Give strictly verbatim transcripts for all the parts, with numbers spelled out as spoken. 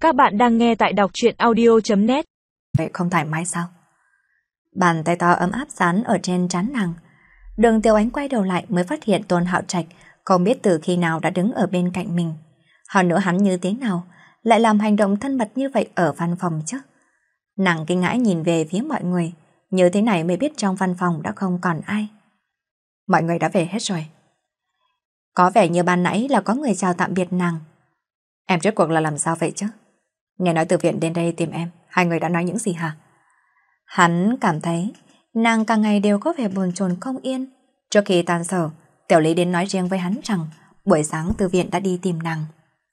Các bạn đang nghe tại đọc truyện audio chấm net. Vậy không thoải mái sao? Bàn tay to ấm áp dán ở trên trán nàng. Đường Tiểu Ánh quay đầu lại mới phát hiện Tôn Hạo Trạch không biết từ khi nào đã đứng ở bên cạnh mình. Hơn nữa hắn như thế nào lại làm hành động thân mật như vậy ở văn phòng chứ? Nàng kinh ngãi nhìn về phía mọi người, như thế này mới biết trong văn phòng đã không còn ai. Mọi người đã về hết rồi. Có vẻ như ban nãy là có người chào tạm biệt nàng. Em rốt cuộc là làm sao vậy chứ? Nghe nói từ viện đến đây tìm em, hai người đã nói những gì hả? Hắn cảm thấy nàng càng ngày đều có vẻ bồn chồn không yên. Trước khi tan sở, Tiểu Lý đến nói riêng với hắn rằng buổi sáng từ viện đã đi tìm nàng.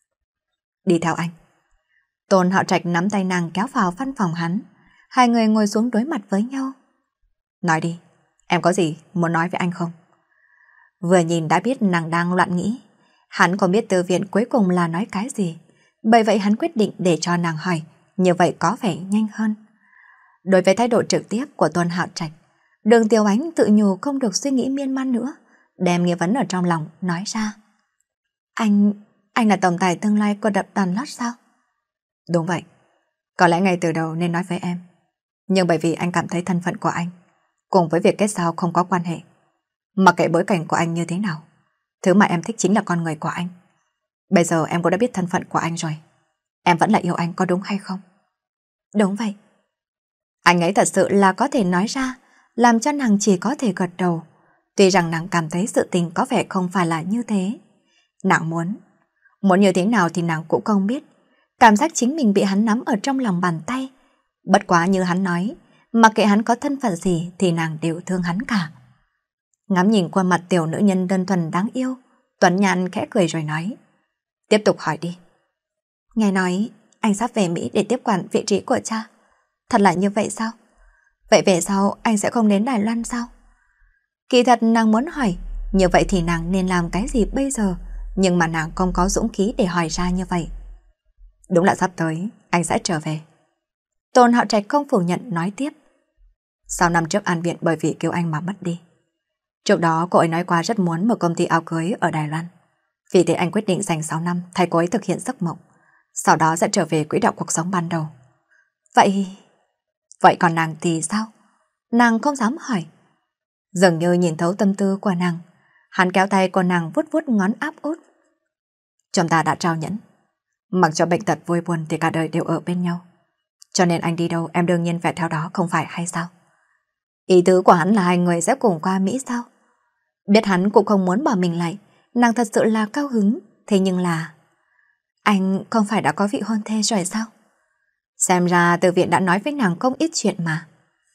Đi theo anh. Tôn Hạo Trạch nắm tay nàng kéo vào văn phòng hắn. Hai người ngồi xuống đối mặt với nhau. Nói đi, em có gì muốn nói với anh không? Vừa nhìn đã biết nàng đang loạn nghĩ. Hắn không biết từ viện cuối cùng là nói cái gì. Bởi vậy hắn quyết định để cho nàng hỏi, như vậy có vẻ nhanh hơn. Đối với thái độ trực tiếp của Tôn Hạo Trạch, Đường Tiểu Ánh tự nhủ không được suy nghĩ miên man nữa, đem nghi vấn ở trong lòng nói ra. Anh, anh là tổng tài tương lai của tập đoàn Lót sao? Đúng vậy, có lẽ ngay từ đầu nên nói với em. Nhưng bởi vì anh cảm thấy thân phận của anh, cùng với việc kết giao không có quan hệ. Mặc kệ bối cảnh của anh như thế nào, thứ mà em thích chính là con người của anh. Bây giờ em cũng đã biết thân phận của anh rồi. Em vẫn là yêu anh có đúng hay không? Đúng vậy. Anh ấy thật sự là có thể nói ra, làm cho nàng chỉ có thể gật đầu. Tuy rằng nàng cảm thấy sự tình có vẻ không phải là như thế. Nàng muốn, muốn như thế nào thì nàng cũng không biết. Cảm giác chính mình bị hắn nắm ở trong lòng bàn tay. Bất quá như hắn nói, mặc kệ hắn có thân phận gì thì nàng đều thương hắn cả. Ngắm nhìn qua mặt tiểu nữ nhân đơn thuần đáng yêu, Tuấn Nhàn khẽ cười rồi nói. Tiếp tục hỏi đi. Nghe nói anh sắp về Mỹ để tiếp quản vị trí của cha. Thật là như vậy sao? Vậy về sau anh sẽ không đến Đài Loan sao? Kỳ thật nàng muốn hỏi, như vậy thì nàng nên làm cái gì bây giờ? Nhưng mà nàng không có dũng khí để hỏi ra như vậy. Đúng là sắp tới, anh sẽ trở về. Tôn Hạo Trạch không phủ nhận nói tiếp. Sau năm trước An Viện bởi vì kêu anh mà mất đi. Trước đó cô ấy nói qua rất muốn một công ty áo cưới ở Đài Loan. Vì thế anh quyết định dành sáu năm thay cô ấy thực hiện giấc mộng. Sau đó sẽ trở về quỹ đạo cuộc sống ban đầu. Vậy... Vậy còn nàng thì sao? Nàng không dám hỏi. Dường như nhìn thấu tâm tư của nàng, hắn kéo tay của nàng vuốt vuốt ngón áp út. Chúng ta đã trao nhẫn. Mặc cho bệnh tật vui buồn thì cả đời đều ở bên nhau. Cho nên anh đi đâu em đương nhiên phải theo đó, không phải hay sao? Ý tứ của hắn là hai người sẽ cùng qua Mỹ sao? Biết hắn cũng không muốn bỏ mình lại, nàng thật sự là cao hứng. Thế nhưng là... Anh không phải đã có vị hôn thê rồi sao? Xem ra từ viện đã nói với nàng không ít chuyện mà.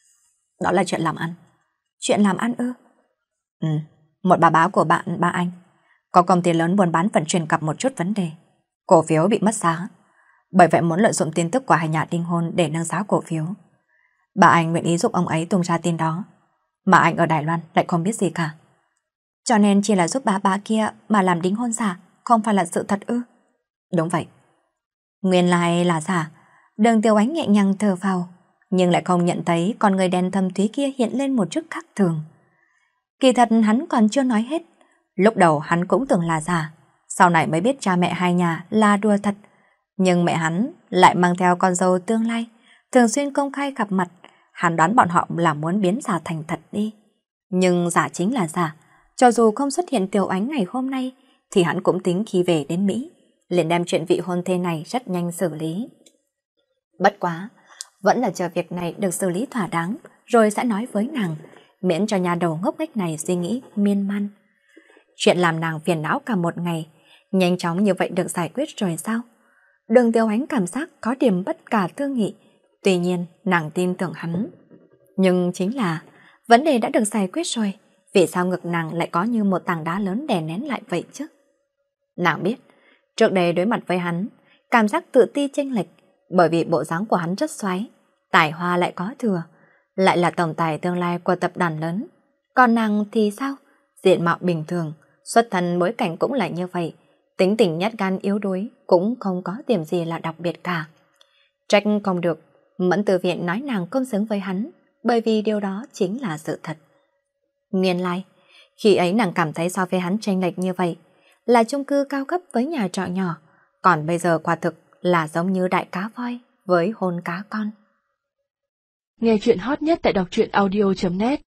Đó là chuyện làm ăn. Chuyện làm ăn ư? Ừ, một bà báo của bạn ba anh có công ty lớn buôn bán vận chuyển gặp một chút vấn đề. Cổ phiếu bị mất giá. Bởi vậy muốn lợi dụng tin tức của hai nhà đính hôn để nâng giá cổ phiếu. Bà anh nguyện ý giúp ông ấy tung ra tin đó. Mà anh ở Đài Loan lại không biết gì cả. Cho nên chỉ là giúp bà bà kia mà làm đính hôn giả, không phải là sự thật ư? Đúng vậy. Nguyên lai là giả. Đường Tiểu Ánh nhẹ nhàng thở vào, nhưng lại không nhận thấy con người đen thâm thúy kia hiện lên một chút khác thường. Kỳ thật hắn còn chưa nói hết. Lúc đầu hắn cũng tưởng là giả, sau này mới biết cha mẹ hai nhà là đùa thật. Nhưng mẹ hắn lại mang theo con dâu tương lai, thường xuyên công khai gặp mặt. Hắn đoán bọn họ là muốn biến giả thành thật đi. Nhưng giả chính là giả. Cho dù không xuất hiện Tiểu Ánh ngày hôm nay, thì hắn cũng tính khi về đến Mỹ liền đem chuyện vị hôn thê này rất nhanh xử lý. Bất quá, vẫn là chờ việc này được xử lý thỏa đáng, rồi sẽ nói với nàng, miễn cho nhà đầu ngốc nghếch này suy nghĩ miên man. Chuyện làm nàng phiền não cả một ngày, nhanh chóng như vậy được giải quyết rồi sao? Đường Tiểu Ánh cảm giác có điểm bất khả tư nghị, tuy nhiên nàng tin tưởng hắn. Nhưng chính là, vấn đề đã được giải quyết rồi, vì sao ngực nàng lại có như một tảng đá lớn đè nén lại vậy chứ? Nàng biết, trước đây đối mặt với hắn, cảm giác tự ti chênh lệch, bởi vì bộ dáng của hắn rất xoáy, tài hoa lại có thừa, lại là tổng tài tương lai của tập đoàn lớn. Còn nàng thì sao? Diện mạo bình thường, xuất thân bối cảnh cũng là như vậy, tính tình nhát gan yếu đuối, cũng không có điểm gì là đặc biệt cả. Trách không được, Mẫn Từ Viện nói nàng không xứng với hắn, bởi vì điều đó chính là sự thật. Nguyên lai, khi ấy nàng cảm thấy so với hắn chênh lệch như vậy, là chung cư cao cấp với nhà trọ nhỏ, còn bây giờ quả thực là giống như đại cá voi với hôn cá con. Nghe chuyện hot nhất tại đọc truyện audio chấm net